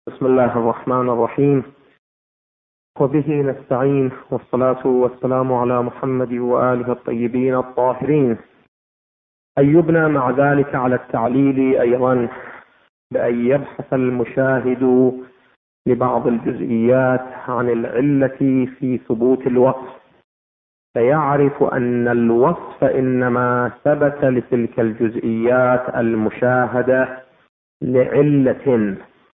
بسم الله الرحمن الرحيم، وبه نستعين، والصلاة والسلام على محمد وآله الطيبين الطاهرين. أن يبنى مع ذلك على التعليل أيضا بأن يبحث المشاهد لبعض الجزئيات عن العلة في ثبوت الوصف، فيعرف أن الوصف إنما ثبت لتلك الجزئيات المشاهدة لعلة.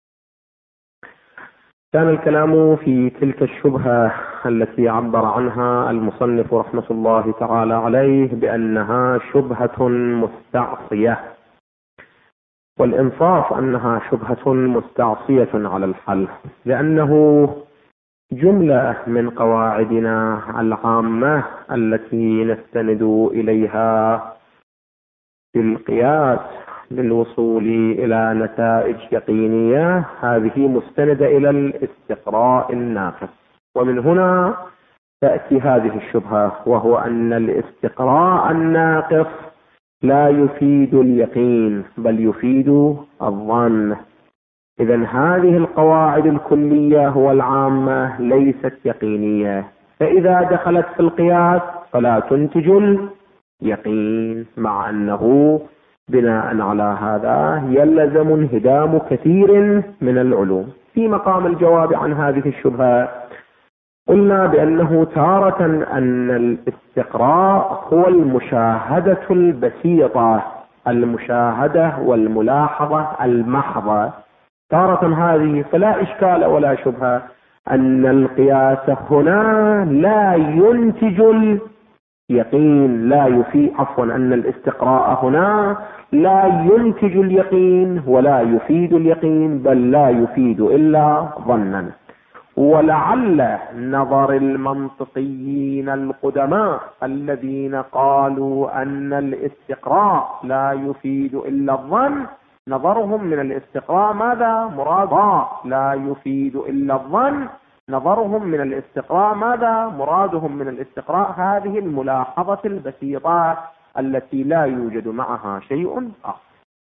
كان الكلام في تلك الشبهة التي عبر عنها المصنف رحمة الله تعالى عليه بأنها شبهة مستعصية، والإنصاف أنها شبهة مستعصية على الحل، لأنه جملة من قواعدنا العامة التي نستند إليها في القياس للوصول إلى نتائج يقينية، هذه مستندة إلى الاستقراء الناقص. ومن هنا تأتي هذه الشبهة، وهو أن الاستقراء الناقص لا يفيد اليقين بل يفيد الظن. إذن هذه القواعد الكلية والعامة ليست يقينية، فإذا دخلت في القياس فلا تنتج اليقين، مع أنه بناء على هذا يلزم انهدام كثير من العلوم. في مقام الجواب عن هذه الشبهة قلنا بأنه تارة أن الاستقراء هو المشاهدة البسيطة، المشاهدة والملاحظة المحضة، تارة هذه فلا إشكال ولا شبهة أن القياس هنا لا ينتج اليقين، لا يفيد، عفوا، أن الاستقراء هنا لا ينتج اليقين ولا يفيد اليقين، بل لا يفيد إلا ظنا. ولعل نظر المنطقيين القدماء الذين قالوا أن الاستقراء لا يفيد إلا الظن، نظرهم من الاستقراء ماذا؟ مراد لا يفيد إلا الظن. نظرهم من الاستقراء ماذا؟ مرادهم من الاستقراء هذه الملاحظة البسيطة التي لا يوجد معها شيء آخر.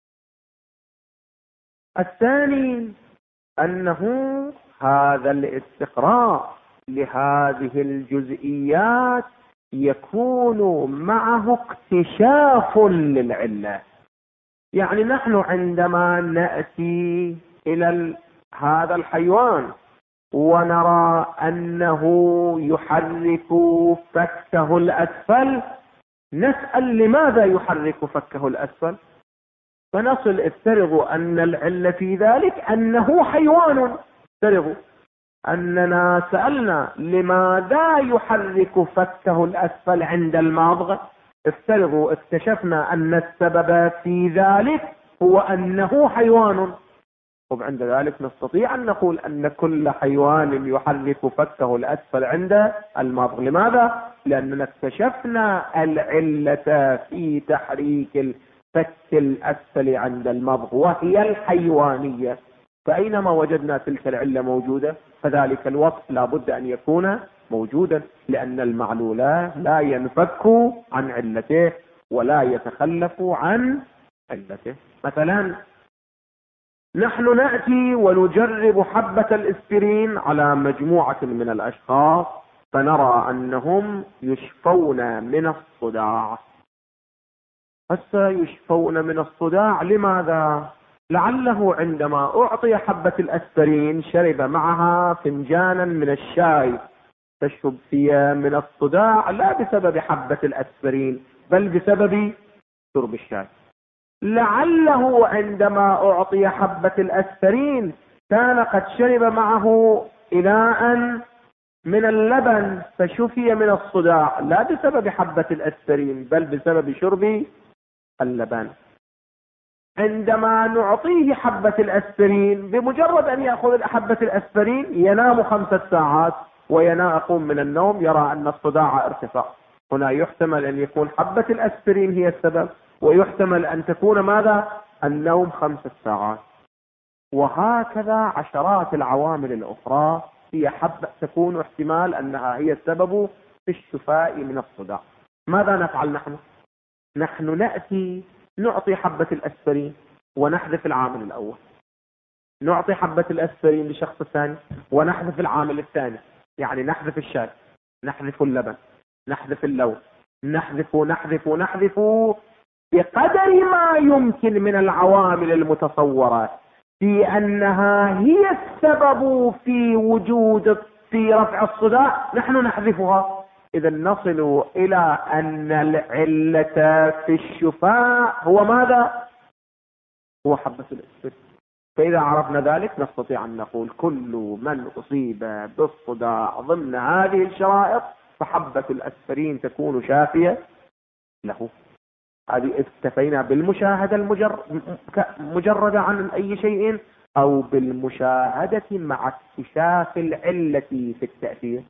الثاني أنه هذا الاستقراء لهذه الجزئيات يكون معه اكتشاف للعلة. يعني نحن عندما نأتي إلى هذا الحيوان ونرى أنه يحرك فكه الأسفل، نسأل لماذا يحرك فكه الأسفل، فنصل افترضوا أن العلة في ذلك أنه حيوان. افترضوا أننا سألنا لماذا يحرك فكه الأسفل عند المضغ، افترضوا اكتشفنا أن السبب في ذلك هو أنه حيوان، وعند ذلك نستطيع أن نقول أن كل حيوان يحرك فكه الأسفل عند المضغ. لماذا؟ لأننا اكتشفنا العلة في تحريك الفك الأسفل عند المضغ وهي الحيوانية، فأينما وجدنا تلك العلة موجودة فذلك الوصف لا بد أن يكون موجودا، لأن المعلول لا ينفك عن علته ولا يتخلف عن علته. مثلا نحن نأتي ونجرب حبة الإسبرين على مجموعة من الأشخاص فنرى أنهم يشفون من الصداع. يشفون من الصداع لماذا؟ لعله عندما أعطي حبة الأسبرين شرب معها فنجانا من الشاي فشفي من الصداع، لا بسبب حبة الأسبرين بل بسبب شرب الشاي. لعله عندما أعطي حبة الأسبرين كان قد شرب معه إناء من اللبن فشفي من الصداع، لا بسبب حبة الأسبرين بل بسبب شرب اللبن. عندما نعطيه حبة الأسبرين بمجرد أن يأخذ حبة الأسبرين ينام 5 ساعات ويقوم من النوم يرى أن الصداع ارتفع. هنا يحتمل أن يكون حبة الأسبرين هي السبب، ويحتمل أن تكون ماذا؟ النوم 5 ساعات. وهكذا عشرات العوامل الأخرى هي تكون احتمال أنها هي السبب في الشفاء من الصداع. ماذا نفعل نحن؟ نحن نأتي نعطي حبة الأسبرين ونحذف العامل الأول، نعطي حبة الأسبرين لشخص ثاني ونحذف العامل الثاني، يعني نحذف الشاي، نحذف اللبن، نحذف اللون، نحذف بقدر ما يمكن من العوامل المتصورة في أنها هي السبب في وجود في رفع الصداع، نحن نحذفها. إذا نصل إلى أن العلة في الشفاء هو ماذا؟ هو حبة الأسبرين. فإذا عرفنا ذلك نستطيع أن نقول كل من أصيب بالصداع ضمن هذه الشرائط فحبة الأسبرين تكون شافية له. هذه اكتفينا بالمشاهدة مجردة عن أي شيء، أو بالمشاهدة مع اكتشاف العلة في التأثير.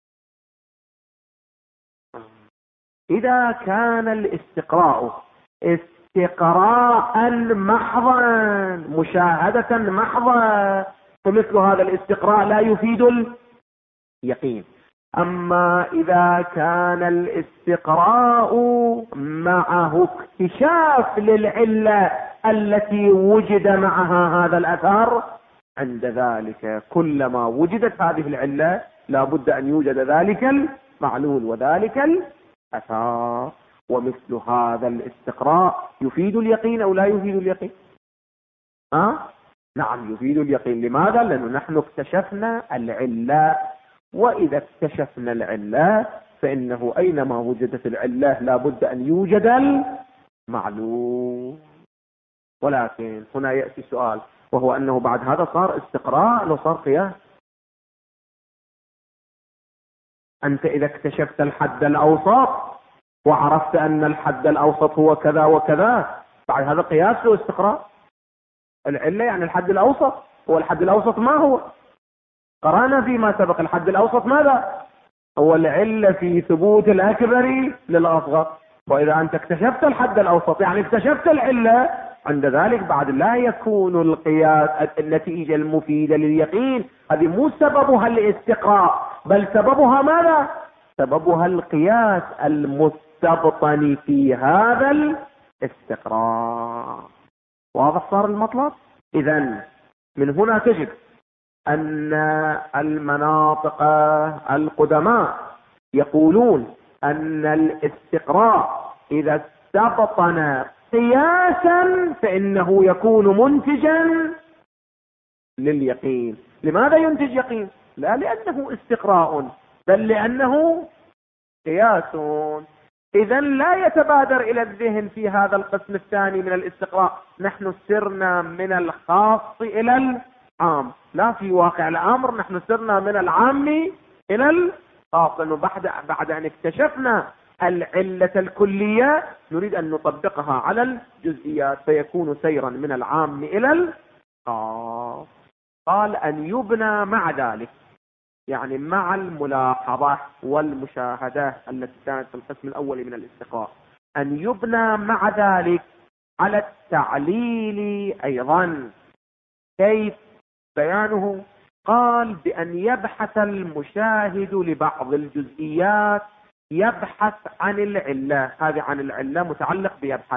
إذا كان الاستقراء استقراء محضا، مشاهدة محضا، فمثل هذا الاستقراء لا يفيد اليقين. أما إذا كان الاستقراء معه اكتشاف للعلة التي وجد معها هذا الأثر، عند ذلك كلما وجدت هذه العلة لا بد أن يوجد ذلك المعلول وذلك الأثر. ومثل هذا الاستقراء يفيد اليقين أو لا يفيد اليقين؟ نعم يفيد اليقين. لماذا؟ لأنه نحن اكتشفنا العلة، وإذا اكتشفنا العلة فإنه أينما وجدت العلة لا بد أن يوجد المعلوم. ولكن هنا يأتي سؤال، وهو أنه بعد هذا صار استقراء لو صار قياس. أنت إذا اكتشفت الحد الأوسط وعرفت أن الحد الأوسط هو كذا وكذا، بعد هذا قياس له استقراء. العلة يعني الحد الأوسط، هو الحد الأوسط ما هو؟ قرأنا فيما سبق الحد الأوسط ماذا؟ هو العلة في ثبوت الأكبر للأصغر. وإذا أنت اكتشفت الحد الأوسط يعني اكتشفت العلة، عند ذلك بعد لا يكون القياس النتيجة المفيدة لليقين. هذه مو سببها الاستقراء، بل سببها ماذا؟ سببها القياس المستبطن في هذا الاستقراء. واضح صار المطلب؟ إذن من هنا تجد أن المناطق القدماء يقولون أن الاستقراء إذا استبطن قياسا فإنه يكون منتجا لليقين. لماذا ينتج يقين؟ لا لأنه استقراء، بل لأنه قياس. إذا لا يتبادر إلى الذهن في هذا القسم الثاني من الاستقراء نحن سرنا من الخاص إلى العام. لا، في واقع الأمر نحن سرنا من العام إلى الخاص، لأنه بعد أن اكتشفنا العلة الكلية نريد أن نطبقها على الجزئيات، فيكون سيرا من العام إلى الخاص. قال أن يبنى مع ذلك، يعني مع الملاحظة والمشاهدة التي كانت في القسم الأول من الاستقراء، أن يبنى مع ذلك على التعليل أيضا. كيف بيانه؟ قال بأن يبحث المشاهد لبعض الجزئيات، يبحث عن العلة. هذه عن العلة متعلق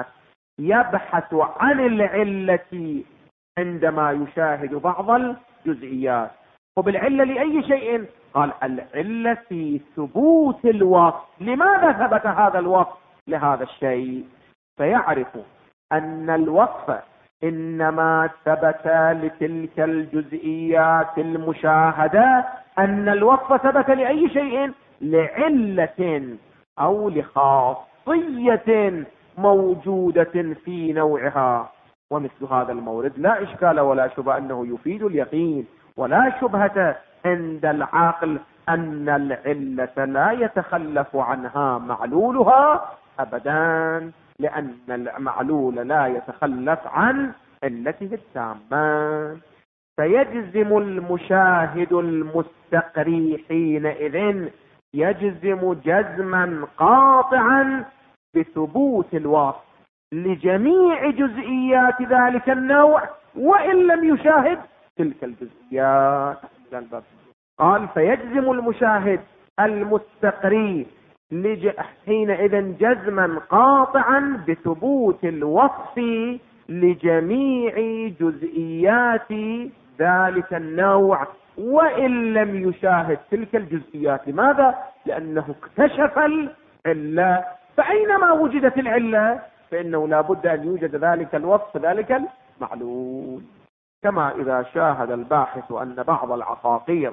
يبحث عن العلة عندما يشاهد بعض الجزئيات. وبالعلة لأي شيء؟ قال العلة في ثبوت الوصف. لماذا ثبت هذا الوصف لهذا الشيء؟ فيعرف أن الوصف إنما ثبت لتلك الجزئيات المشاهدة، أن الوصف ثبت لأي شيء؟ لعلة أو لخاصية موجودة في نوعها. ومثل هذا المورد لا إشكال ولا شبهة أنه يفيد اليقين، ولا شبهة عند العاقل أن العلة لا يتخلف عنها معلولها أبدا، لأن المعلول لا يتخلف عن علته التامة. فيجزم المشاهد المستقري حينئذ، يجزم جزما قاطعا بثبوت الوصف لجميع جزئيات ذلك النوع، وإن لم يشاهد تلك الجزئيات. قال فيجزم المشاهد المستقري حينئذ جزما قاطعا بثبوت الوصف لجميع جزئيات ذلك النوع وإن لم يشاهد تلك الجزئيات. لماذا؟ لأنه اكتشف العلة، فأينما وجدت العلة فإنه لا بد أن يوجد ذلك الوصف، ذلك المعلول. كما إذا شاهد الباحث أن بعض العقاقير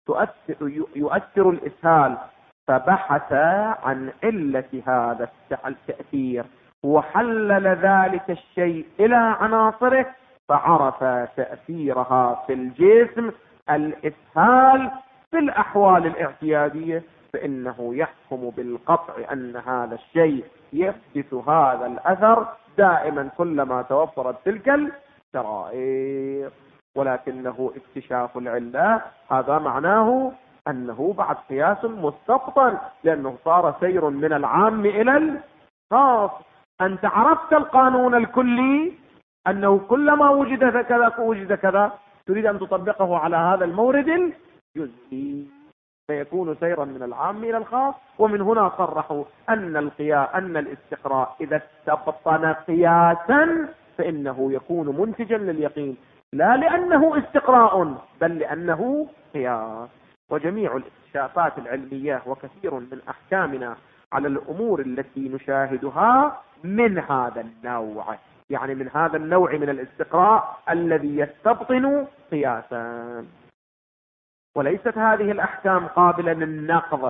يؤثر الإسهال، فبحث عن علة هذا التأثير وحلل ذلك الشيء إلى عناصره، فعرف تأثيرها في الجسم الإسهال في الأحوال الاعتيادية، فإنه يحكم بالقطع أن هذا الشيء يحدث هذا الأثر دائما كلما توفرت تلك الشرائط. ولكنه اكتشاف العلة هذا معناه أنه بعد قياس مستبطن، لأنه صار سير من العام إلى الخاص. أنت عرفت القانون الكلي أنه كلما وجد كذا وجد كذا، تريد أن تطبقه على هذا المورد الجزئي، فيكون سيرا من العام إلى الخاص. ومن هنا صرحوا أن الاستقراء إذا استبطن قياسا فإنه يكون منتجا لليقين، لا لأنه استقراء بل لأنه قياس. وجميع الاكتشافات العلمية وكثير من أحكامنا على الأمور التي نشاهدها من هذا النوع، يعني من هذا النوع من الاستقراء الذي يستبطن قياسا. وليست هذه الأحكام قابلة للنقض،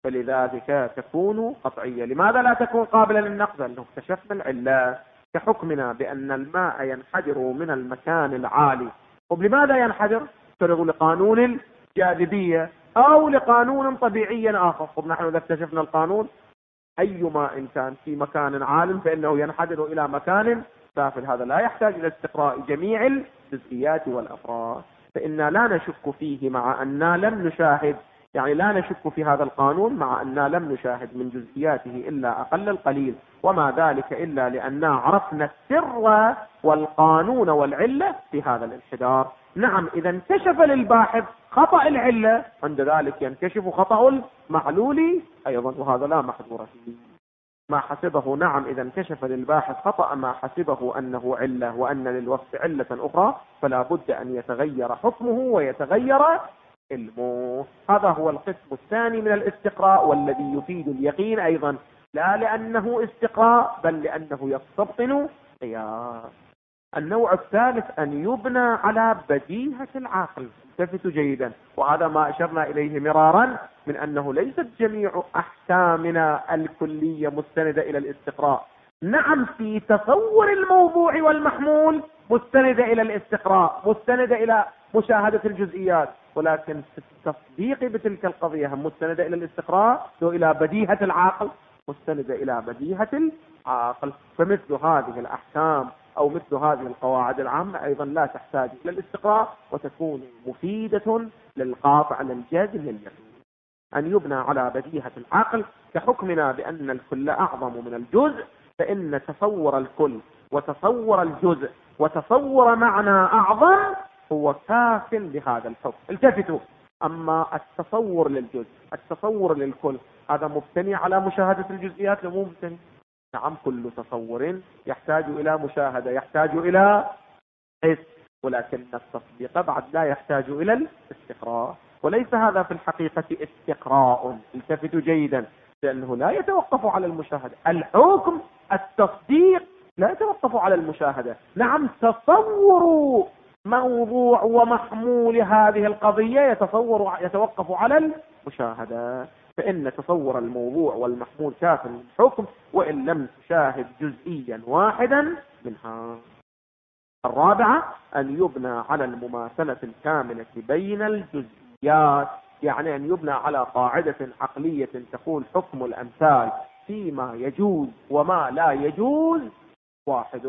فلذلك تكون قطعية. لماذا لا تكون قابلة للنقض؟ لأنه اكتشفنا العلة، كحكمنا بأن الماء ينحدر من المكان العالي. لماذا ينحدر؟ تفرض لقانون الجاذبية أو لقانون طبيعي آخر. نحن إذا اكتشفنا القانون، أي ماء كان في مكان عال فإنه ينحدر إلى مكان سافل. هذا لا يحتاج إلى استقراء جميع الجزئيات والأفراد، فإنا لا نشك فيه مع أننا لم نشاهد، يعني لا نشك في هذا القانون مع أننا لم نشاهد من جزئياته إلا أقل القليل، وما ذلك إلا لأننا عرفنا السر والقانون والعلة في هذا الانحدار. نعم، إذا انكشف للباحث خطأ العلة، عند ذلك ينكشف خطأ المعلول أيضا، وهذا لا محظور فيه. ما حسبه، نعم، إذا انكشف للباحث خطأ ما حسبه أنه علة وأن للوصف علة أخرى، فلا بد أن يتغير حكمه ويتغير علمه. هذا هو القسم الثاني من الاستقراء، والذي يفيد اليقين أيضا، لا لأنه استقراء بل لأنه يستبطن قياس. النوع الثالث أن يبنى على بديهة العقل. التفتوا جيدا، وهذا ما أشرنا إليه مرارا من أنه ليست جميع أحكامنا الكلية مستندة إلى الاستقراء. نعم، في تصور الموضوع والمحمول مستندة إلى الاستقراء، مستندة إلى مشاهدة الجزئيات، ولكن في التصديق بتلك القضية هم مستندة إلى الاستقراء وإلى بديهة العقل، مستندة إلى بديهة العقل. فمثل هذه الأحكام أو مثل هذه القواعد العامة أيضا لا تحتاج إلى الاستقراء، وتكون مفيدة للقاطع للجازم لليقين. أن يبنى على بديهة العقل، كحكمنا بأن الكل أعظم من الجزء، فإن تصور الكل وتصور الجزء وتصور معنى أعظم هو كاف لهذا الحكم. التفتوا، أما التصور للجزء، التصور للكل، هذا مبتني على مشاهدة الجزئيات لمو مبتني. نعم، كل تصور يحتاج إلى مشاهدة، يحتاج إلى حس، ولكن التصديق بعد لا يحتاج إلى الاستقراء. وليس هذا في الحقيقة استقراء، التفتوا جيدا، لأنه لا يتوقف على المشاهدة. الحكم التصديق لا يتوقف على المشاهدة. نعم، تصور موضوع ومحمول هذه القضية يتوقف على المشاهدة، فإن تصور الموضوع والمحمول كاف للحكم وإن لم تشاهد جزئيا واحدا منها. الرابعة أن يبنى على المماثلة الكاملة بين الجزئيات، يعني أن يبنى على قاعدة عقلية تقول حكم الأمثال فيما يجوز وما لا يجوز واحد.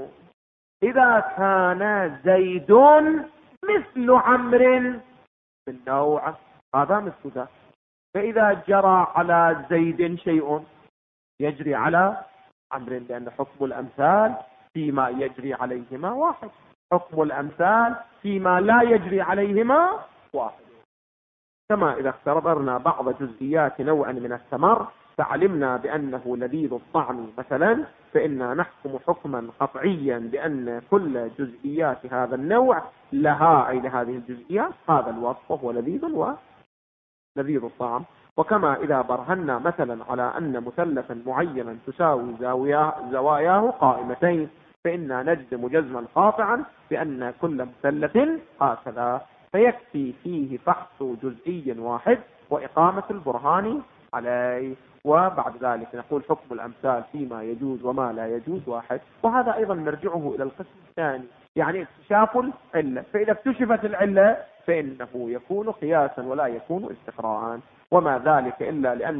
إذا كان زيد مثل عمرو في النوع، هذا مثل ذا، فإذا جرى على زيد شيء يجري على عمرو، لأن حكم الأمثال فيما يجري عليهما واحد، حكم الأمثال فيما لا يجري عليهما واحد. كما إذا اختبرنا بعض جزئيات نوع من الثمر فعلمنا بأنه لذيذ الطعم مثلا، فإننا نحكم حكما قطعيا بأن كل جزئيات هذا النوع لها، أي لهذه الجزئيات، هذا الوصف، وهو لذيذ ولذيذ الطعم. وكما إذا برهنا مثلا على أن مثلثا معينا تساوي زواياه قائمتين، فإننا نجزم جزما قاطعا بأن كل مثلث هكذا، فيكفي فيه فحص جزئي واحد وإقامة البرهان عليه. وبعد ذلك نقول حكم الأمثال فيما يجوز وما لا يجوز واحد. وهذا أيضا نرجعه إلى القسم الثاني، يعني اكتشاف العلة. فإذا اكتشفت العلة فإنه يكون قياسا ولا يكون استقراء، وما ذلك إلا لأن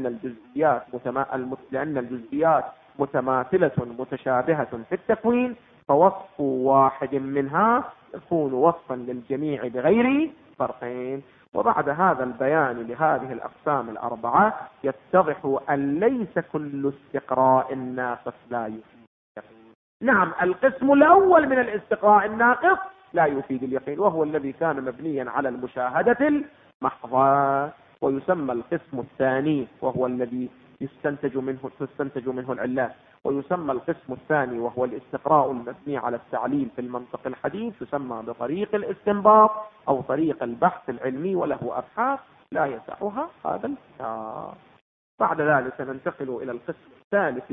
الجزئيات متماثلة متشابهة في التكوين، فوصف واحد منها يكون وصفا للجميع بغير فرقين. وبعد هذا البيان لهذه الأقسام الأربعة يتضح أن ليس كل استقراء ناقص لا يفيد اليقين. نعم، القسم الأول من الاستقراء الناقص لا يفيد اليقين، وهو الذي كان مبنيا على المشاهدة المحضة. ويسمى القسم الثاني وهو الذي تستنتج منه العلات. ويسمى القسم الثاني وهو الاستقراء المبني على التعليل في المنطق الحديث، يسمى بطريق الاستنباط أو طريق البحث العلمي، وله أبحاث لا يسعها هذا الكتاب. بعد ذلك ننتقل إلى القسم الثالث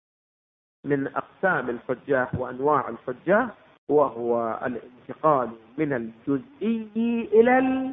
من أقسام الحجة وأنواع الحجة، وهو الانتقال من الجزئي إلى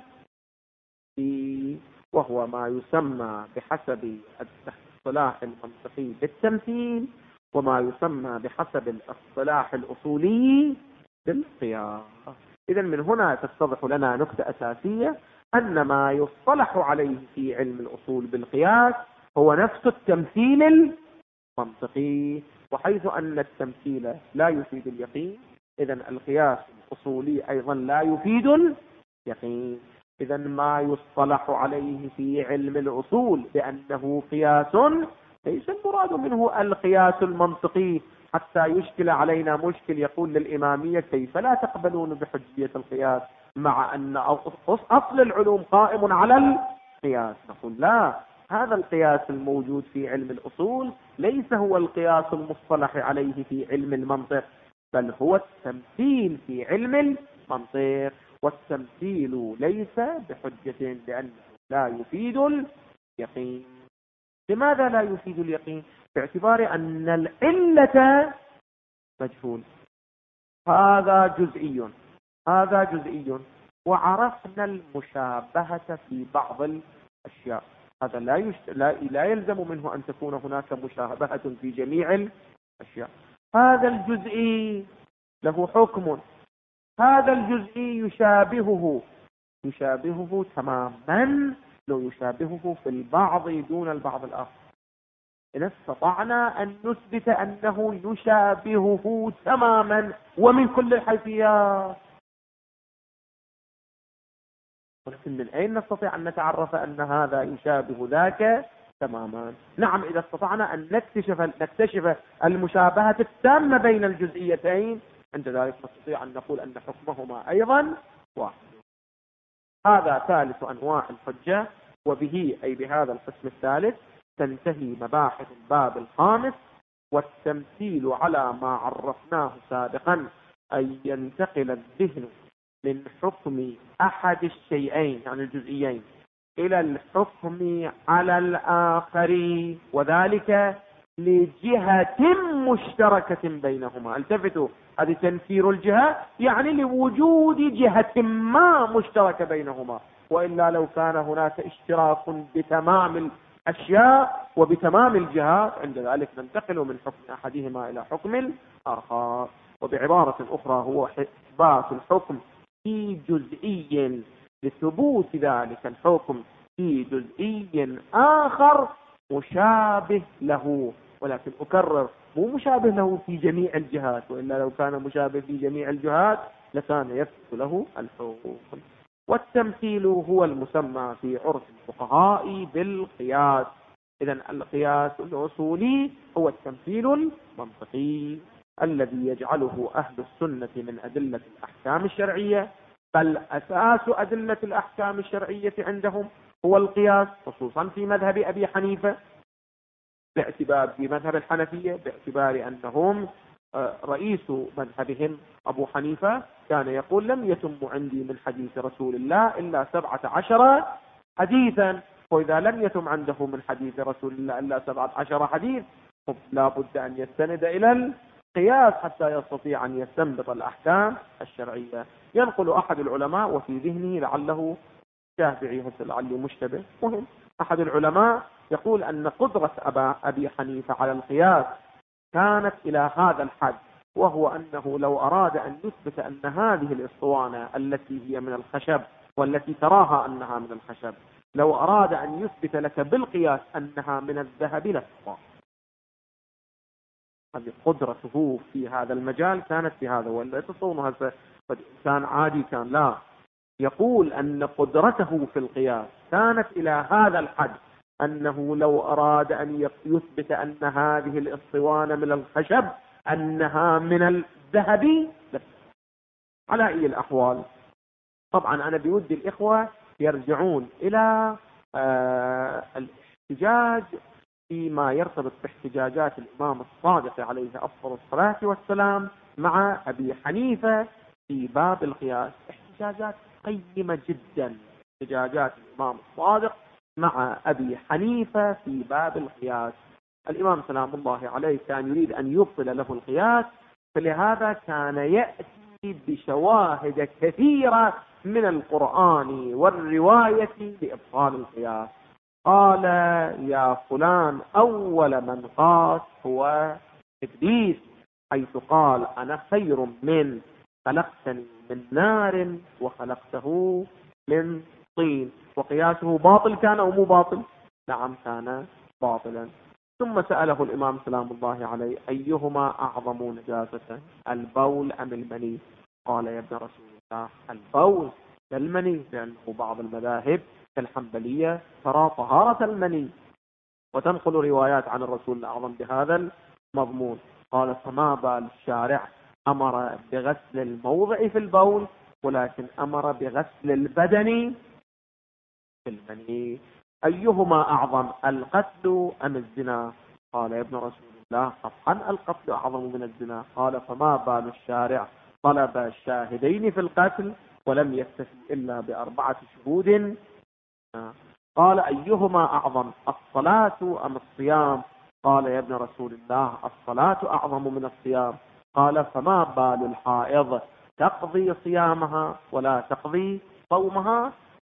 الجزئي، وهو ما يسمى بحسب الاصطلاح المنطقي بالتمثيل، وما يسمى بحسب الاصطلاح الأصولي بالقياس. إذا من هنا تتضح لنا نقطة أساسية، أن ما يصطلح عليه في علم الأصول بالقياس هو نفس التمثيل المنطقي، وحيث أن التمثيل لا يفيد اليقين، إذا القياس الأصولي أيضا لا يفيد اليقين. إذا ما يصطلح عليه في علم الأصول بأنه قياس ليس المراد منه القياس المنطقي، حتى يشكل علينا مشكل يقول للإمامية كيف لا تقبلون بحجية القياس مع أن أصل العلوم قائم على القياس. نقول لا، هذا القياس الموجود في علم الأصول ليس هو القياس المصطلح عليه في علم المنطق، بل هو التمثيل في علم المنطق، والتمثيل ليس بحجة لأنه لا يفيد اليقين. لماذا لا يفيد اليقين؟ باعتبار أن العلة مجهول. هذا جزئي، وعرفنا المشابهة في بعض الأشياء. هذا لا يلزم منه أن تكون هناك مشابهة في جميع الأشياء. هذا الجزئي له حكم، هذا الجزئي يشابهه تماما، لو يشابهه في البعض دون البعض الآخر. إذا استطعنا أن نثبت أنه يشابهه تماما ومن كل الحيثيات، ولكن من أين نستطيع أن نتعرف أن هذا يشابه ذاك تماما؟ نعم، إذا استطعنا أن نكتشف المشابهة التامة بين الجزئيتين، عند ذلك نستطيع أن نقول أن حكمهما أيضا واحد. هذا ثالث أنواع الحجة، وبه أي بهذا القسم الثالث تنتهي مباحث الباب الخامس. والتمثيل على ما عرفناه سابقا أن ينتقل الذهن من حكم أحد الشيئين يعني الجزئيين إلى الحكم على الآخر، وذلك لجهة مشتركة بينهما. التفتوا، هذه تنفير الجهة يعني لوجود جهة ما مشتركة بينهما، وإلا لو كان هناك اشتراك بتمام الأشياء وبتمام الجهات، عند ذلك ننتقل من حكم أحدهما إلى حكم الآخر. وبعبارة أخرى هو إثبات الحكم في جزئي لثبوت ذلك الحكم في جزئي آخر مشابه له، ولكن أكرر مو مشابه له في جميع الجهات، وإلا لو كان مشابه في جميع الجهات لكان يثبت له الحكم. والتمثيل هو المسمى في عرف الفقهاء بالقياس. إذا القياس الأصولي هو التمثيل المنطقي الذي يجعله أهل السنة من أدلة الأحكام الشرعية، بل أساس أدلة الأحكام الشرعية عندهم هو القياس، خصوصا في مذهب أبي حنيفة. باعتبار في مذهب الحنفية باعتبار أنهم رئيس مذهبهم أبو حنيفة كان يقول لم يتم عندي من حديث رسول الله إلا 17 حديثا، وإذا لم يتم عنده من حديث رسول الله إلا 17 حديث لا بد أن يستند إلى القياس حتى يستطيع أن يستنبط الأحكام الشرعية. ينقل أحد العلماء وفي ذهنه لعله شافعي لعلي مشتبه مهم، أحد العلماء يقول أن قدرة أبي حنيفة على القياس كانت إلى هذا الحد، وهو أنه لو أراد أن يثبت أن هذه الأسطوانة التي هي من الخشب والتي تراها أنها من الخشب، لو أراد أن يثبت لك بالقياس أنها من الذهب لاستطاع. هذه قدرته في هذا المجال كانت في هذا، ولا تصورها إنسان عادي كان لا، يقول أن قدرته في القياس كانت إلى هذا الحد أنه لو أراد أن يثبت أن هذه الأسطوانة من الخشب أنها من الذهب. على أي الأحوال طبعا أنا بودي الإخوة يرجعون إلى الاحتجاج فيما يرتبط باحتجاجات الإمام الصادق عليه أفضل الصلاة والسلام مع أبي حنيفة في باب القياس. احتجاجات قيمة جدا احتجاجات الإمام الصادق مع أبي حنيفة في باب القياس. الإمام سلام الله عليه كان يريد أن يبطل له القياس، فلهذا كان يأتي بشواهد كثيرة من القرآن والرواية لإبطال القياس. قال يا فلان أول من قاس هو إبليس، حيث قال أنا خير من خلقتني من نار وخلقته من طين. وقياسه باطل كان أو مو باطل؟ نعم كان باطلا. ثم سأله الإمام سلام الله عليه أيهما أعظم نجاسة البول أم المني؟ قال يا ابن رسول الله البول المني، لأنه بعض المذاهب كالحنبلية ترى طهارة المني وتنقل روايات عن الرسول الأعظم بهذا المضمون. قال فما بال الشارع أمر بغسل الموضع في البول ولكن أمر بغسل البدن في المني؟ أيهما أعظم القتل أم الزنا؟ قال يا ابن رسول الله طبعا القتل أعظم من الزنا. قال فما بال الشارع طلب الشاهدين في القتل ولم يكتفي إلا ب4 شهود؟ قال أيهما أعظم الصلاة أم الصيام؟ قال يا ابن رسول الله الصلاة أعظم من الصيام. قال فما بال الحائض تقضي صيامها ولا تقضي صومها؟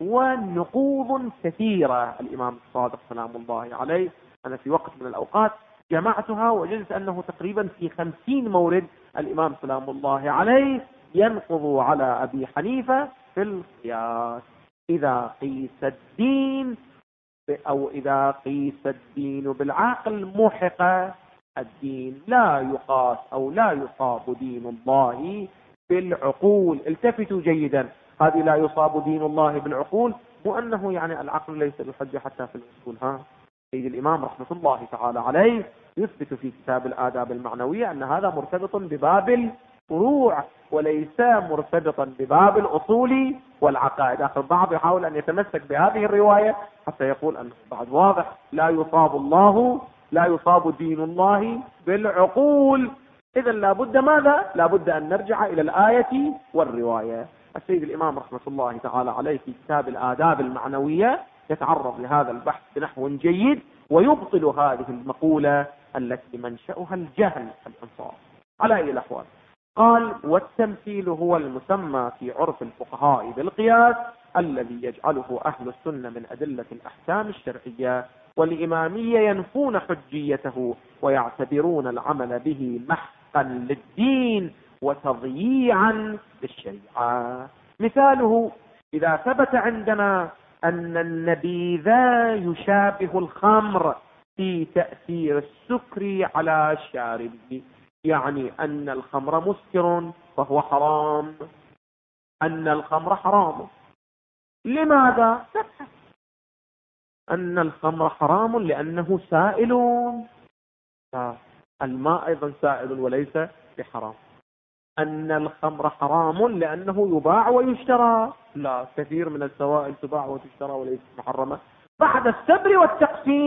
ونقوض كثيرة. الإمام الصادق سلام الله عليه أنا في وقت من الأوقات جمعتها وجدت أنه تقريبا في 50 مورد الإمام سلام الله عليه ينقض على أبي حنيفة في القياس. إذا قيس الدين أو إذا قيس الدين بالعقل محق الدين، لا يقاس أو لا يصاب دين الله بالعقول. التفتوا جيدا، هذه لا يصاب دين الله بالعقول، وأنه يعني العقل ليس بالحجة حتى في الأصول. سيد الإمام رحمة الله تعالى عليه يثبت في كتاب الآداب المعنوية أن هذا مرتبط بباب الفروع وليس مرتبطا بباب الأصول والعقائد. آخر البعض يحاول أن يتمسك بهذه الرواية حتى يقول أنه بعد واضح لا يصاب دين الله بالعقول. إذا لابد ماذا؟ لابد أن نرجع إلى الآية والرواية. السيد الإمام رحمة الله تعالى عليه في كتاب الآداب المعنوية يتعرض لهذا البحث بنحو جيد ويبطل هذه المقولة التي منشأها الجهل الأنصار. على أي الأحوال قال والتمثيل هو المسمى في عرف الفقهاء بالقياس الذي يجعله أهل السنة من أدلة الأحكام الشرعية، والإمامية ينفون حجيته ويعتبرون العمل به محقا للدين وتضييعا للشريعة. مثاله إذا ثبت عندنا أن النبيذ يشابه الخمر في تأثير السكر على الشارب، يعني أن الخمر مسكر فهو حرام، أن الخمر حرام. لماذا؟ أن الخمر حرام لأنه سائل، الماء أيضا سائل وليس بحرام. أن الخمر حرام لأنه يباع ويشترى، لا، كثير من السوائل تباع وتشترى وليست محرمة. بعد السبر والتقسيم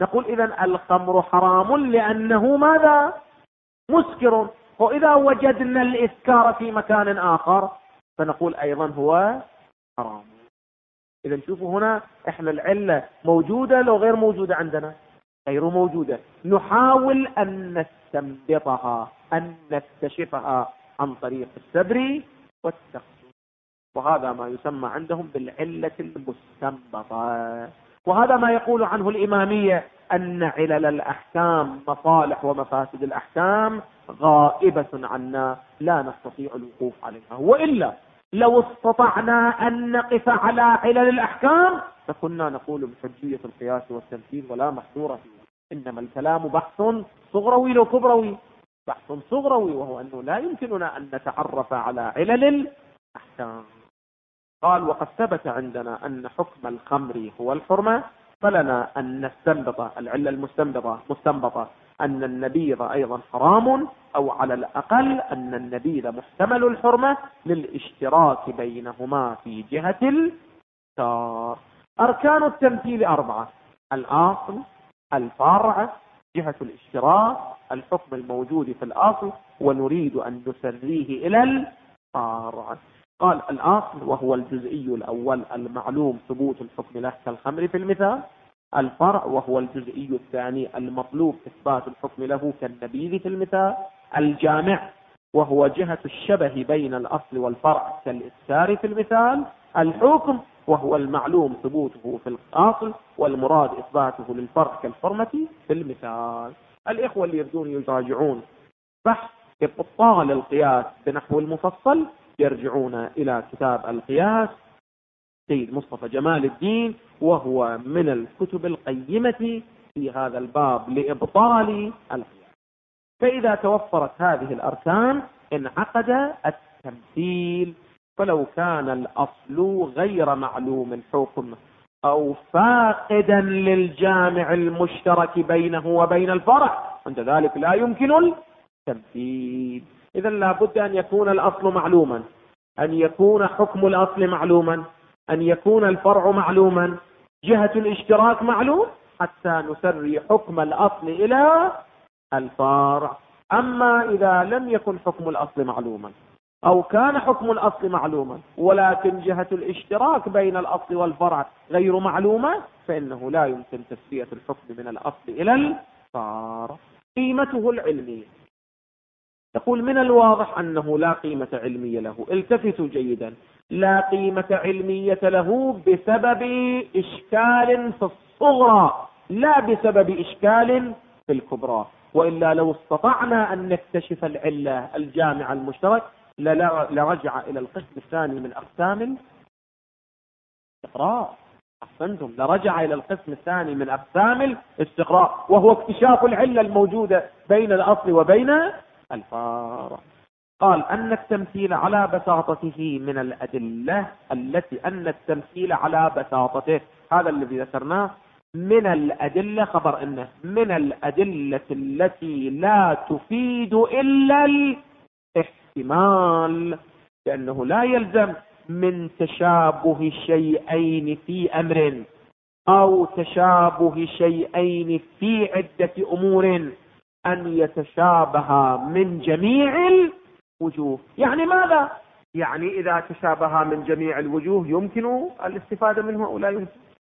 نقول إذن الخمر حرام لأنه ماذا؟ مسكر. وإذا وجدنا الإسكار في مكان آخر فنقول أيضا هو حرام. إذا شوفوا هنا إحنا العلة موجودة لو غير موجودة عندنا؟ غير موجودة. نحاول أن نستنبطها، أن نكتشفها عن طريق السبر والتخصيص، وهذا ما يسمى عندهم بالعلة المستنبطة. وهذا ما يقول عنه الإمامية أن علل الأحكام، مصالح ومفاسد الأحكام، غائبة عنا لا نستطيع الوقوف عليها. وإلا لو استطعنا أن نقف على علل الأحكام فكنا نقول بحجية القياس والتمثيل ولا محذور فيه. إنما الكلام بحث صغروي لو كبروي، بحث صغروي، وهو أنه لا يمكننا أن نتعرف على علل الأحكام. قال وقد ثبت عندنا أن حكم الخمر هو الحرمة، فلنا أن نستنبط العلة المستنبطة أن النبيذ أيضا حرام، أو على الأقل أن النبيذ محتمل الحرمة للاشتراك بينهما في جهة الإسكار. أركان التمثيل 4: الأصل، الفرع، جهة الاشتراك، الحكم الموجود في الأصل، ونريد أن نسريه إلى الفرع. قال الأصل وهو الجزئي الأول المعلوم ثبوت الحكم له كالخمر في المثال. الفرع وهو الجزئي الثاني المطلوب إثبات الحكم له كالنبيذ في المثال. الجامع وهو جهة الشبه بين الأصل والفرع كالإسكار في المثال. الحكم وهو المعلوم ثبوته في الأصل والمراد إثباته للفرع كالحرمة في المثال. الإخوة اللي يريدون يراجعون بحث إبطال القياس بنحو المفصل يرجعون إلى كتاب القياس سيد مصطفى جمال الدين، وهو من الكتب القيمة في هذا الباب لإبطال القياس. فإذا توفرت هذه الأركان انعقد التمثيل. فلو كان الأصل غير معلوم الحكم أو فاقدا للجامع المشترك بينه وبين الفرع عند ذلك لا يمكن التمثيل. إذا لابد أن يكون الأصل معلوما، أن يكون حكم الأصل معلوما، أن يكون الفرع معلوما، جهة الاشتراك معلوم، حتى نسري حكم الأصل إلى الفرع. أما إذا لم يكن حكم الأصل معلوما أو كان حكم الأصل معلوما ولكن جهة الاشتراك بين الأصل والفرع غير معلومة فإنه لا يمكن تسرية الحكم من الأصل إلى الفرع. قيمته العلمية، تقول من الواضح أنه لا قيمة علمية له. التفتوا جيدا، لا قيمة علمية له بسبب إشكال في الصغرى لا بسبب إشكال في الكبرى. وإلا لو استطعنا أن نكتشف العلة الجامعة المشترك لرجع إلى القسم الثاني من أقسام الاستقراء. أحسنتم، لرجع إلى القسم الثاني من أقسام الاستقراء، وهو اكتشاف العلة الموجودة بين الأصل وبين الفرع. قال أن التمثيل على بساطته من الأدلة أن التمثيل على بساطته، هذا الذي ذكرناه من الأدلة، خبر أنه من الأدلة التي لا تفيد إلا الاحتمال، لأنه لا يلزم من تشابه شيئين في أمر أو تشابه شيئين في عدة أمور أن يتشابه من جميع الوجوه. يعني ماذا؟ يعني إذا تشابه من جميع الوجوه يمكن الاستفادة منه أو لا يمكن.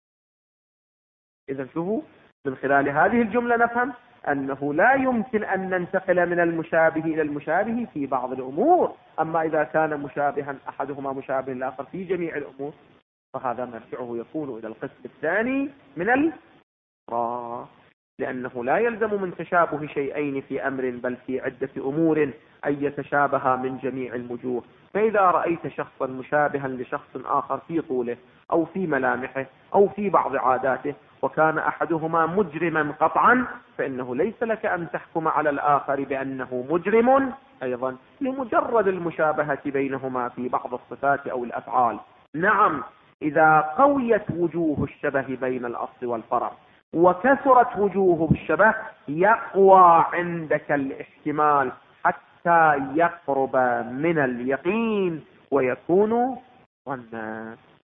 إذا شوفوا من خلال هذه الجملة نفهم أنه لا يمكن أن ننتقل من المشابه إلى المشابه في بعض الأمور. أما إذا كان مشابها أحدهما مشابه الآخر في جميع الأمور فهذا مرجعه يكون إلى القسم الثاني من الفرع، لأنه لا يلزم من تشابه شيئين في أمر بل في عدة أمور أن يتشابه من جميع الوجوه. فإذا رأيت شخصا مشابها لشخص آخر في طوله أو في ملامحه أو في بعض عاداته وكان أحدهما مجرما قطعا فإنه ليس لك أن تحكم على الآخر بأنه مجرم أيضا لمجرد المشابهة بينهما في بعض الصفات أو الأفعال. نعم، إذا قويت وجوه الشبه بين الأصل والفرع وكثرت وجوه الشبه يقوى عندك الاحتمال حتى يقرب من اليقين ويكون ظنا.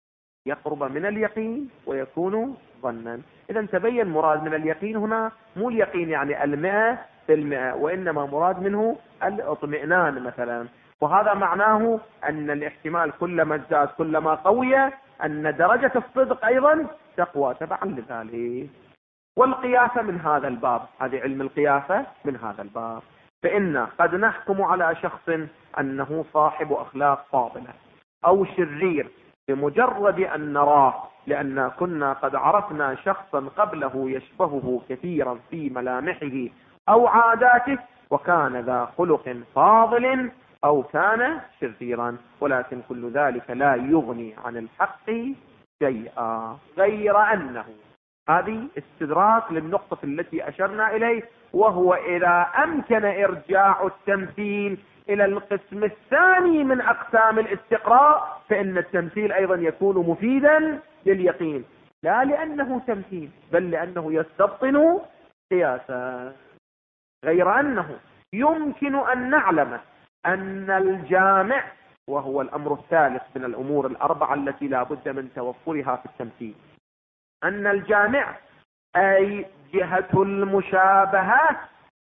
يقرب من اليقين ويكون ظنا. إذا تبين مراد من اليقين هنا مو اليقين يعني 100%، وإنما مراد منه الاطمئنان مثلا. وهذا معناه أن الاحتمال كلما ازداد كلما قوي، أن درجة الصدق أيضا تقوى تبعا لذلك. والقياسة من هذا الباب، هذه علم القياسة من هذا الباب. فإن قد نحكم على شخص أنه صاحب أخلاق فاضلة أو شرير بمجرد أن نراه، لأن كنا قد عرفنا شخصا قبله يشبهه كثيرا في ملامحه أو عاداته، وكان ذا خلق فاضل أو كان شريرا، ولكن كل ذلك لا يغني عن الحق شيئا، غير أنه هذه استدراك للنقطة التي أشرنا إليه، وهو إذا أمكن إرجاع التمثيل إلى القسم الثاني من أقسام الاستقراء، فإن التمثيل أيضا يكون مفيدا لليقين، لا لأنه تمثيل بل لأنه يستبطن قياسا. غير أنه يمكن أن نعلم أن الجامع، وهو الأمر الثالث من الأمور الأربعة التي لا بد من توفرها في التمثيل، أن الجامع أي جهة المشابهة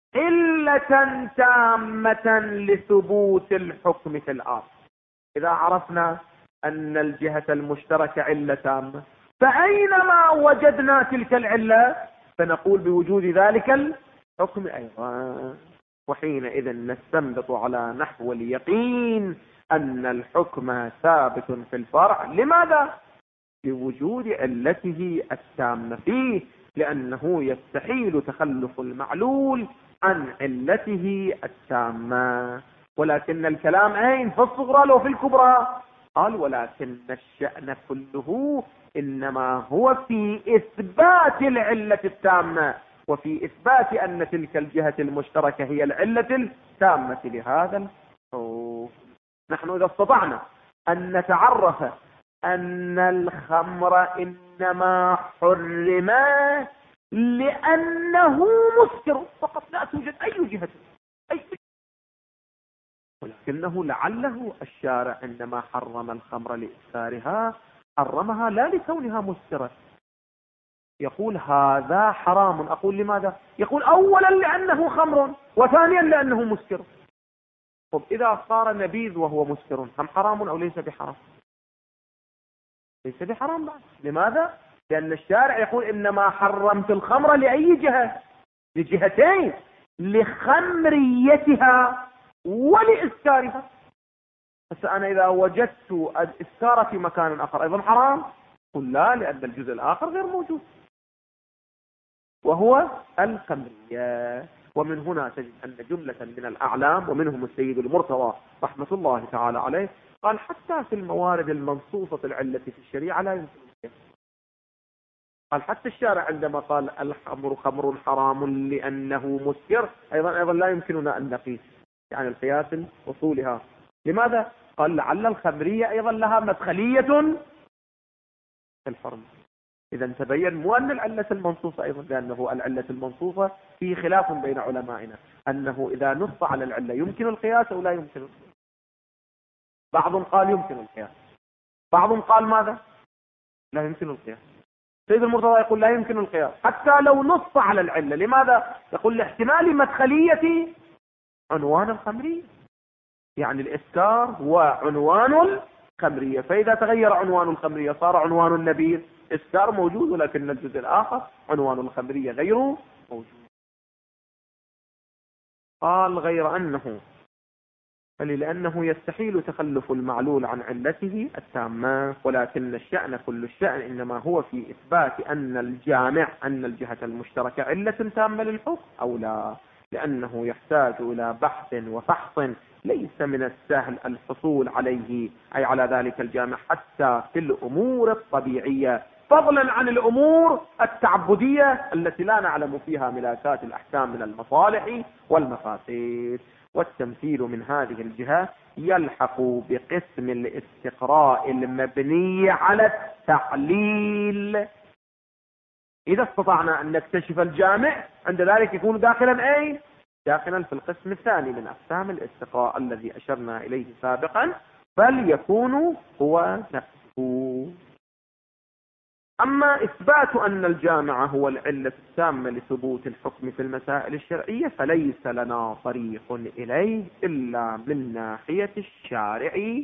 علة تامة لثبوت الحكم في الأصل. إذا عرفنا أن الجهة المشتركة علة تامة، فأينما وجدنا تلك العلة فنقول بوجود ذلك الحكم أيضا، وحينئذ نستنبط على نحو اليقين أن الحكم ثابت في الفرع. لماذا؟ بوجود علته التامة فيه، لأنه يستحيل تخلف المعلول عن علته التامة. ولكن الكلام أين؟ في الصغرى لو في الكبرى؟ قال ولكن الشأن كله إنما هو في إثبات العلة التامة، وفي إثبات أن تلك الجهة المشتركة هي العلة التامة لهذا الحكم. نحن إذا استطعنا أن نتعرف أن الخمر إنما حرم لأنه مسكر فقط، لا توجد أي جهة ولكنه لعله الشارع عندما حرم الخمر لإسكارها حرمها لا لكونها مسكرة. يقول هذا حرام، أقول لماذا؟ يقول أولا لأنه خمر، وثانيا لأنه مسكر. طب إذا صار نبيذ وهو مسكر هم حرام أو ليس بحرام؟ ليس بحرام بعد. لماذا؟ لأن الشارع يقول إنما حرمت الخمر لأي جهة؟ لجهتين، لخمريتها ولإسكارها. بس أنا إذا وجدت الإسكار في مكان آخر أيضا حرام؟ قل لا، لأن الجزء الآخر غير موجود وهو الخمرية. ومن هنا تجد أن جملة من الأعلام ومنهم السيد المرتضى رحمة الله تعالى عليه قال حتى في الموارد المنصوصة العلة في الشريعة لا يمكن. قال حتى الشارع عندما قال الخمر خمر حرام لأنه مسكر أيضا لا يمكننا أن نقيس يعني القياس وصولها. لماذا؟ قال لعل الخمرية أيضا لها مدخلية في الحرمة. إذا تبين مو أن العلة المنصوصة أيضا، لأنه العلة المنصوصة في خلاف بين علمائنا أنه إذا نص على العلة يمكن القياس أو لا يمكن القياس. بعض قال يمكن القياس، بعض قال ماذا؟ لا يمكن القياس. سيد المرتضى يقول لا يمكن القياس حتى لو نص على العلة. لماذا؟ يقول لاحتمال مدخلية عنوان الخمرية، يعني الإسكار هو عنوان الخمرية، فإذا تغير عنوان الخمرية صار عنوان النبيذ. إسكار موجود ولكن الجزء الآخر عنوان الخمرية غير موجود. قال غير أنه لأنه يستحيل تخلف المعلول عن علته التامة، ولكن الشأن كل الشأن إنما هو في إثبات أن الجامع أن الجهة المشتركة علة تامة للحكم أو لا، لأنه يحتاج إلى بحث وفحص ليس من السهل الحصول عليه، أي على ذلك الجامع حتى في الأمور الطبيعية، فضلا عن الأمور التعبدية التي لا نعلم فيها ملاكات الأحكام من المصالح والمفاسد. والتمثيل من هذه الجهة يلحق بقسم الاستقراء المبني على التعليل. إذا استطعنا أن نكتشف الجامع عند ذلك يكون داخلا أي؟ داخلا في القسم الثاني من أقسام الاستقراء الذي أشرنا إليه سابقا، فليكون هو نفسه. أما إثبات أن الجامع هو العلة التامة لثبوت الحكم في المسائل الشرعية فليس لنا طريق إليه إلا من ناحية الشارع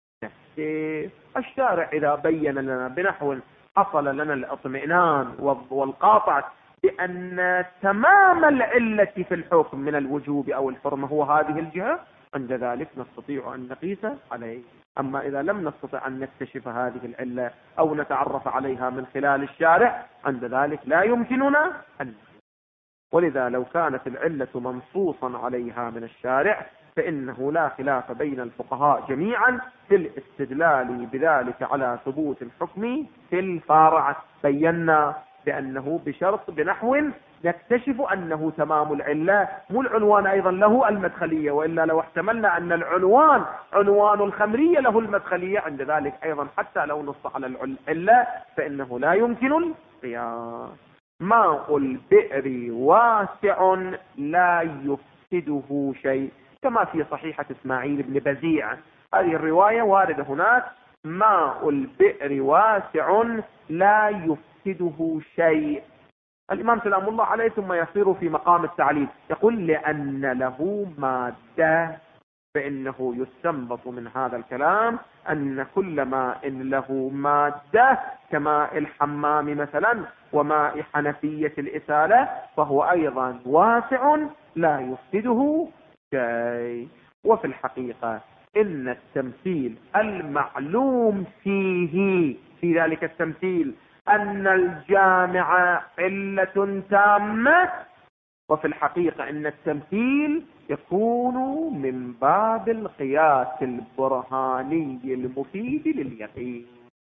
نفسه. الشارع إذا بين لنا بنحو حصل لنا الاطمئنان والقاطع بأن تمام العلة في الحكم من الوجوب أو الحرمة هو هذه الجهة، عند ذلك نستطيع أن نقيس عليه. أما إذا لم نستطع أن نكتشف هذه العلة أو نتعرف عليها من خلال الشارع، عند ذلك لا يمكننا أن. ولذا لو كانت العلة منصوصا عليها من الشارع فإنه لا خلاف بين الفقهاء جميعا في الاستدلال بذلك على ثبوت الحكم في الفارع. بينا بأنه بشرط بنحو نكتشف أنه تمام العلة، مو العنوان أيضا له المدخلية، وإلا لو احتملنا أن العنوان عنوان الخمرية له المدخلية، عند ذلك أيضا حتى لو نص على العلة فإنه لا يمكن القياس. ماء البئر واسع لا يفسده شيء، كما في صحيحة إسماعيل بن بزيع، هذه الرواية واردة هناك. ماء البئر واسع لا يفسده شيء. الإمام سلام الله عليه ثم يصير في مقام التعليل، يقول لأن له مادة، فإنه يستنبط من هذا الكلام أن كل ماء له مادة كماء الحمام مثلا وماء حنفية الإسالة فهو أيضا واسع لا يفسده شيء. وفي الحقيقة إن التمثيل المعلوم فيه في ذلك التمثيل أن الجامع علة تامة، وفي الحقيقة إن التمثيل يكون من باب القياس البرهاني المفيد لليقين.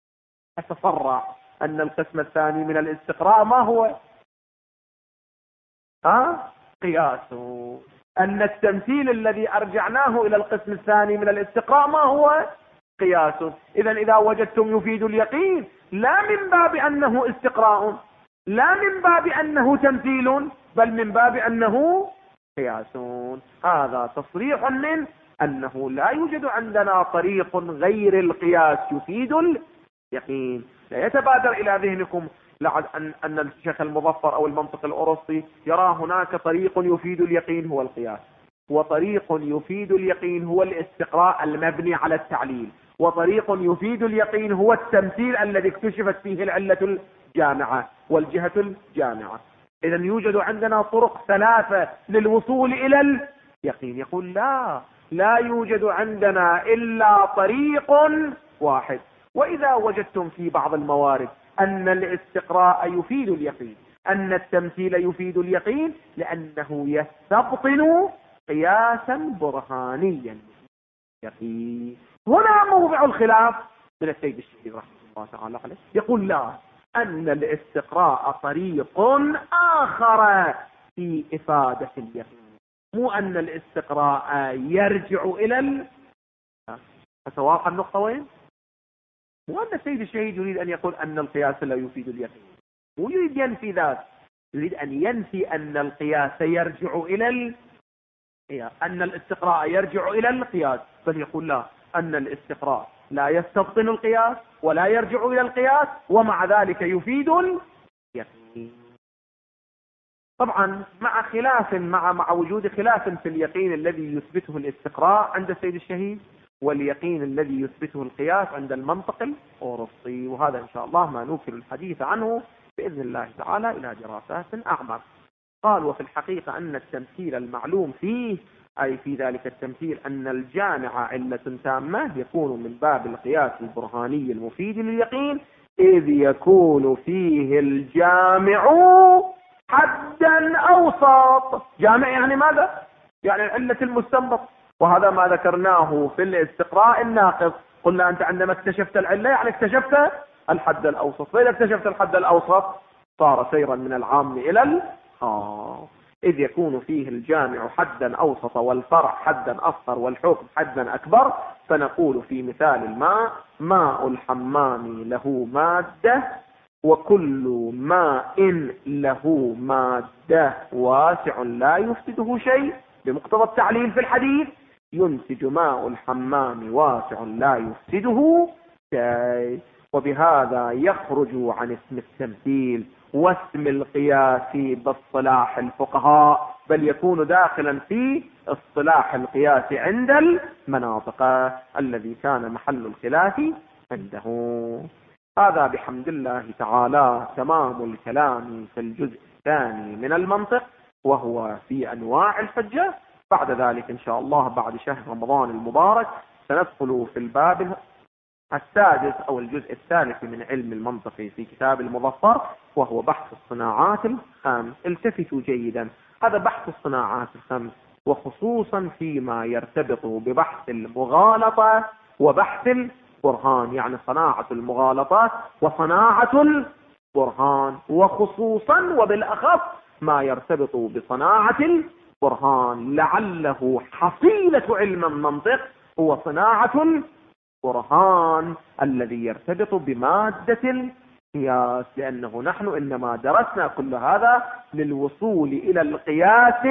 أتفرع أن القسم الثاني من الاستقراء ما هو؟ قياس. أن التمثيل الذي أرجعناه إلى القسم الثاني من الاستقراء ما هو؟ قياس. إذن إذا وجدتم يفيد اليقين لا من باب أنه استقراء، لا من باب أنه تمثيل، بل من باب أنه قياس. هذا تصريح من أنه لا يوجد عندنا طريق غير القياس يفيد اليقين. لا يتبادر إلى ذهنكم أن الشيخ المظفر أو المنطق الأوروسي يرى هناك طريق يفيد اليقين هو القياس، وطريق يفيد اليقين هو الاستقراء المبني على التعليل، وطريق يفيد اليقين هو التمثيل الذي اكتشفت فيه العلة الجامعة والجهة الجامعة. إذا يوجد عندنا طرق ثلاثة للوصول إلى اليقين. يقول لا يوجد عندنا إلا طريق واحد. وإذا وجدتم في بعض الموارد أن الاستقراء يفيد اليقين، أن التمثيل يفيد اليقين، لأنه يستبطن قياسا برهانيا يقين. هنا موضع الخلاف من السيد الشهيد رحمه الله تعالى عليه، يقول لا، أن الاستقراء طريق آخر في إفادة اليقين، مو أن الاستقراء يرجع إلى فتواقع النقطة وين؟ مو أن السيد الشهيد يريد أن يقول أن القياس لا يفيد اليقين، مو يريد ينفي ذات، يريد أن ينفي أن القياس يرجع إلى أن الاستقراء يرجع إلى القياس، بل يقول لا، أن الاستقراء لا يستبطن القياس ولا يرجع إلى القياس، ومع ذلك يفيد اليقين. طبعا مع وجود خلاف في اليقين الذي يثبته الاستقراء عند السيد الشهيد واليقين الذي يثبته القياس عند المنطق الأوروسي، وهذا إن شاء الله ما نوكل الحديث عنه بإذن الله تعالى إلى دراسات أعمق. قال وفي الحقيقة أن التمثيل المعلوم فيه، أي في ذلك التمثيل، أن الجامع علة تامة يكون من باب القياس البرهاني المفيد لليقين، إذ يكون فيه الجامع حدا أوسط. جامع يعني ماذا؟ يعني العلة المستنبط، وهذا ما ذكرناه في الاستقراء الناقص. قلنا أنت عندما اكتشفت العلة يعني اكتشفت الحد الأوسط، فإذا اكتشفت الحد الأوسط صار سيرا من العام إلى الخاص. إذ يكون فيه الجامع حدا أوسط والفرع حدا أصغر والحكم حدا أكبر، فنقول في مثال الماء: ماء الحمام له مادة، وكل ماء له مادة واسع لا يفسده شيء. بمقتضى التعليل في الحديث ينتج ماء الحمام واسع لا يفسده شيء. وبهذا يخرج عن اسم التمثيل واسم القياس باصطلاح الفقهاء، بل يكون داخلا في اصطلاح القياس عند المناطق الذي كان محل الخلاف عنده. هذا بحمد الله تعالى تمام الكلام في الجزء الثاني من المنطق، وهو في أنواع الحجة. بعد ذلك إن شاء الله بعد شهر رمضان المبارك سندخل في الباب السادس أو الجزء الثالث من علم المنطق في كتاب المظفر، وهو بحث الصناعات الخمس. التفتوا جيدا، هذا بحث الصناعات الخمس، وخصوصا فيما يرتبط ببحث المغالطة وبحث البرهان، يعني صناعة المغالطات وصناعة البرهان، وخصوصا وبالأخص ما يرتبط بصناعة البرهان، لعله حصيلة علم المنطق هو صناعة البرهان الذي يرتبط بمادة القياس، لأنه نحن إنما درسنا كل هذا للوصول إلى القياس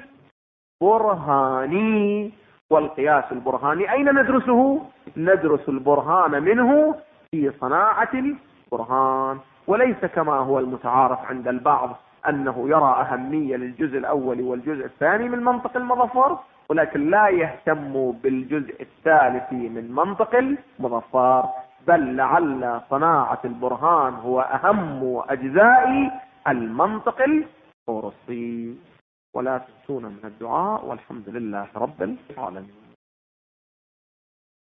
البرهاني. والقياس البرهاني أين ندرسه؟ ندرس البرهان منه في صناعة البرهان، وليس كما هو المتعارف عند البعض أنه يرى أهمية للجزء الأول والجزء الثاني من منطق المظفر، ولكن لا يهتم بالجزء الثالث من منطق المظفر، بل لعل صناعة البرهان هو أهم أجزاء المنطق الفرصي. ولا تنسون من الدعاء، والحمد لله رب العالمين.